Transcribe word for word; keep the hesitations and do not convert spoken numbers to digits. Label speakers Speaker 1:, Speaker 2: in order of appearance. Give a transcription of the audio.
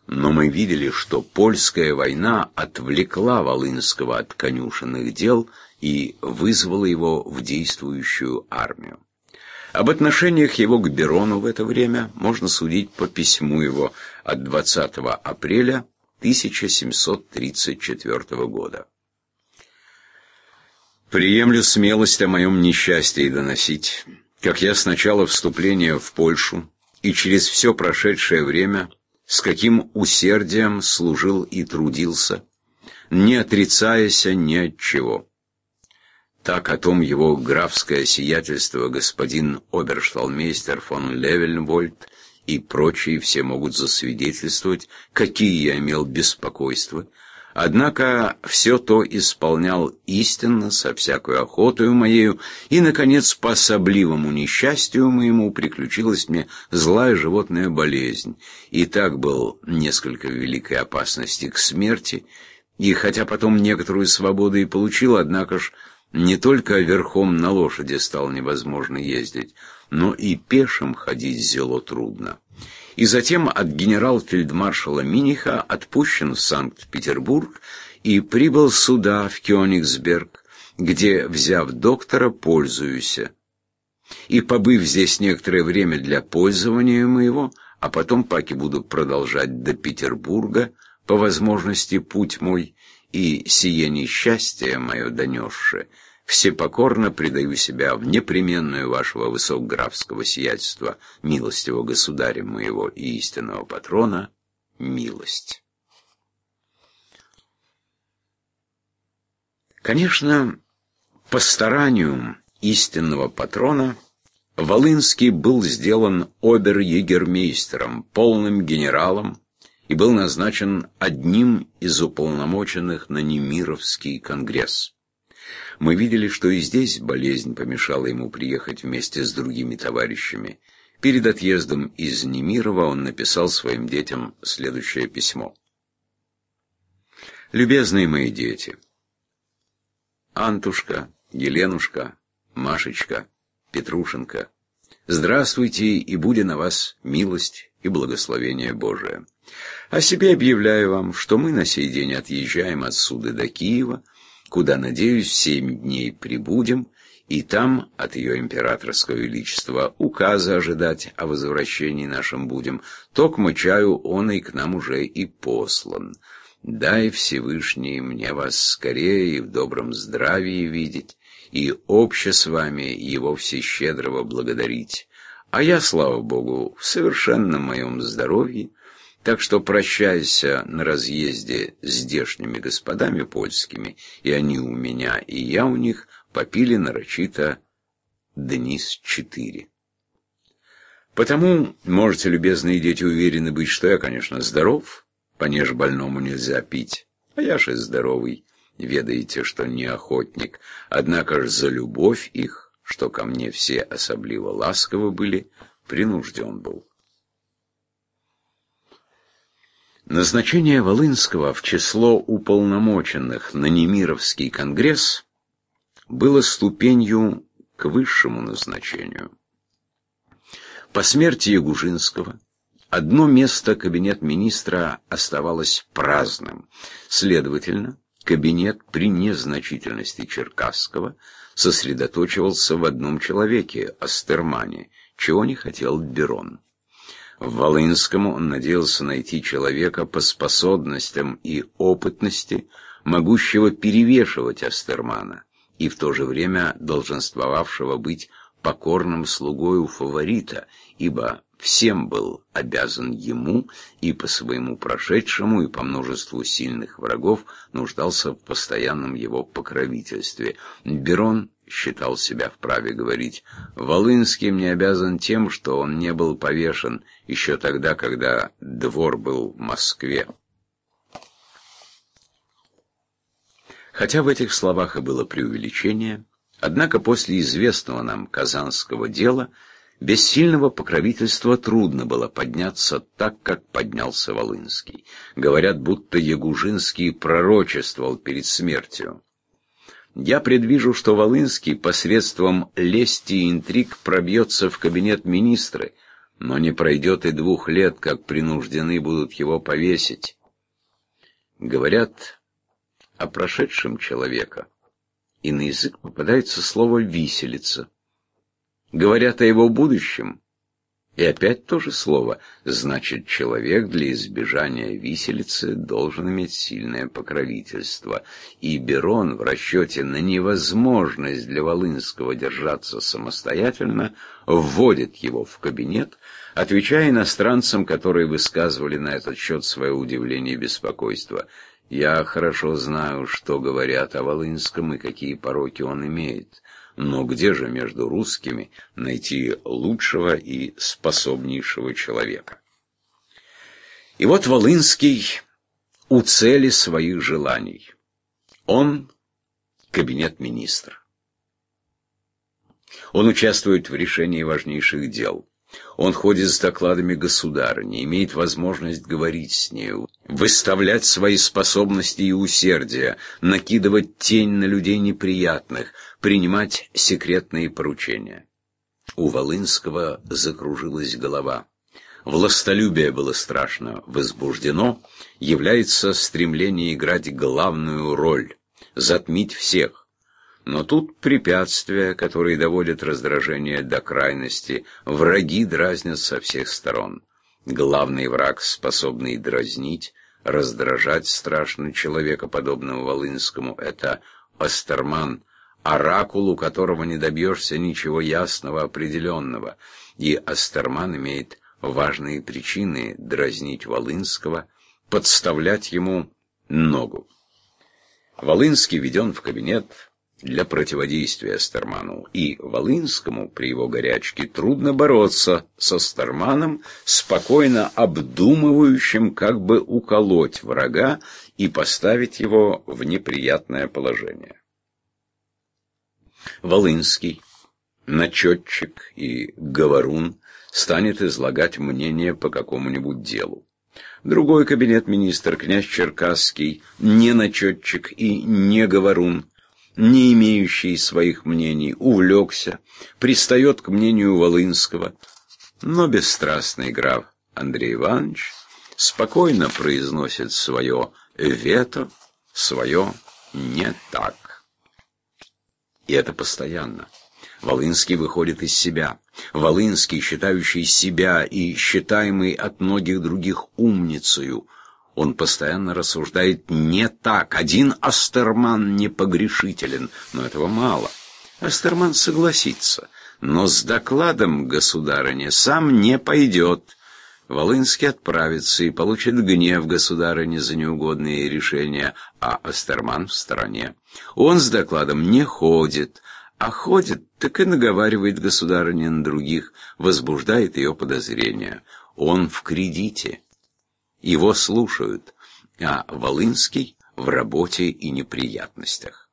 Speaker 1: Но мы видели, что польская война отвлекла Волынского от конюшенных дел и вызвала его в действующую армию. Об отношениях его к Берону в это время можно судить по письму его от двадцатого апреля тысяча семьсот тридцать четвёртого года. «Приемлю смелость о моем несчастье доносить, как я с начала вступления в Польшу и через все прошедшее время с каким усердием служил и трудился, не отрицаясь ни от чего. Так о том его графское сиятельство господин обершталмейстер фон Левенвольд и прочие все могут засвидетельствовать, какие я имел беспокойства. Однако все то исполнял истинно, со всякой охотою моею, и, наконец, по особливому несчастью моему приключилась мне злая животная болезнь, и так был несколько в великой опасности к смерти, и хотя потом некоторую свободу и получил, однако ж не только верхом на лошади стало невозможно ездить, но и пешим ходить зело трудно. И затем от генерал-фельдмаршала Миниха отпущен в Санкт-Петербург и прибыл сюда, в Кёнигсберг, где, взяв доктора, пользуюсь. И побыв здесь некоторое время для пользования моего, а потом паки буду продолжать до Петербурга, по возможности путь мой, и сие несчастье мое донесшее, всепокорно предаю себя в непременную вашего высокографского сиятельства, милостивого государя моего и истинного патрона, милость. Конечно, по старанию истинного патрона Волынский был сделан обер-егермейстером, полным генералом, и был назначен одним из уполномоченных на Немировский конгресс. Мы видели, что и здесь болезнь помешала ему приехать вместе с другими товарищами. Перед отъездом из Немирова он написал своим детям следующее письмо. «Любезные мои дети, Антушка, Еленушка, Машечка, Петрушенька, здравствуйте, и буде на вас милость и благословение Божие. О себе объявляю вам, что мы на сей день отъезжаем отсюда до Киева, куда, надеюсь, семь дней прибудем, и там от ее императорского величества указа ожидать о возвращении нашем будем. Токмо чаю он и к нам уже и послан. Дай Всевышний мне вас скорее и в добром здравии видеть, и обще с вами его всещедрого благодарить. А я, слава Богу, в совершенном моем здоровье, так что прощайся на разъезде с здешними господами польскими, и они у меня, и я у них, попили нарочито дни с четыре. Потому можете, любезные дети, уверены быть, что я, конечно, здоров, понеже больному нельзя пить, а я же здоровый, ведаете, что не охотник, однако ж за любовь их, что ко мне все особливо ласковы были, принужден был». Назначение Волынского в число уполномоченных на Немировский конгресс было ступенью к высшему назначению. По смерти Ягужинского одно место кабинет-министра оставалось праздным, следовательно, кабинет при незначительности Черкасского сосредоточивался в одном человеке, Остермане, чего не хотел Берон. В Волынском он надеялся найти человека по способностям и опытности, могущего перевешивать Остермана, и в то же время долженствовавшего быть покорным слугой у фаворита, ибо всем был обязан ему, и по своему прошедшему, и по множеству сильных врагов нуждался в постоянном его покровительстве. Берон считал себя вправе говорить: «Волынский мне обязан тем, что он не был повешен еще тогда, когда двор был в Москве». Хотя в этих словах и было преувеличение, однако после известного нам казанского дела без сильного покровительства трудно было подняться так, как поднялся Волынский. Говорят, будто Ягужинский пророчествовал перед смертью: «Я предвижу, что Волынский посредством лести и интриг пробьется в кабинет министры, но не пройдет и двух лет, как принуждены будут его повесить. Говорят о прошедшем человека, и на язык попадается слово «виселица». Говорят о его будущем, и опять то же слово. Значит, человек для избежания виселицы должен иметь сильное покровительство. И Берон в расчете на невозможность для Волынского держаться самостоятельно вводит его в кабинет, отвечая иностранцам, которые высказывали на этот счет свое удивление и беспокойство. «Я хорошо знаю, что говорят о Волынском и какие пороки он имеет. Но где же между русскими найти лучшего и способнейшего человека?» И вот Волынский у цели своих желаний. Он кабинет-министр. Он участвует в решении важнейших дел. Он ходит с докладами государыни, имеет возможность говорить с нею, выставлять свои способности и усердия, накидывать тень на людей неприятных, принимать секретные поручения. У Волынского закружилась голова. Властолюбие было страшно возбуждено, является стремление играть главную роль, затмить всех. Но тут препятствия, которые доводят раздражение до крайности, враги дразнят со всех сторон. Главный враг, способный дразнить, раздражать страшно человека, подобного Волынскому, это Остерман, оракул, у которого не добьешься ничего ясного, определенного. И Остерман имеет важные причины дразнить Волынского, подставлять ему ногу. Волынский введен в кабинет для противодействия Остерману, и Волынскому при его горячке трудно бороться с Остерманом, спокойно обдумывающим, как бы уколоть врага и поставить его в неприятное положение. Волынский, начетчик и говорун, станет излагать мнение по какому-нибудь делу. Другой кабинет-министр, князь Черкасский, не начетчик и не говорун, не имеющий своих мнений, увлекся, пристает к мнению Волынского, но бесстрастный граф Андрей Иванович спокойно произносит свое вето, свое «не так». И это постоянно. Волынский выходит из себя. Волынский, считающий себя и считаемый от многих других умницею, он постоянно рассуждает не так. Один Остерман непогрешителен, но этого мало. Остерман согласится, но с докладом государыне сам не пойдет. Волынский отправится и получит гнев государыни за неугодные решения, а Остерман в стороне. Он с докладом не ходит, а ходит, так и наговаривает государыне на других, возбуждает ее подозрения. Он в кредите. Его слушают, а Волынский в работе и неприятностях.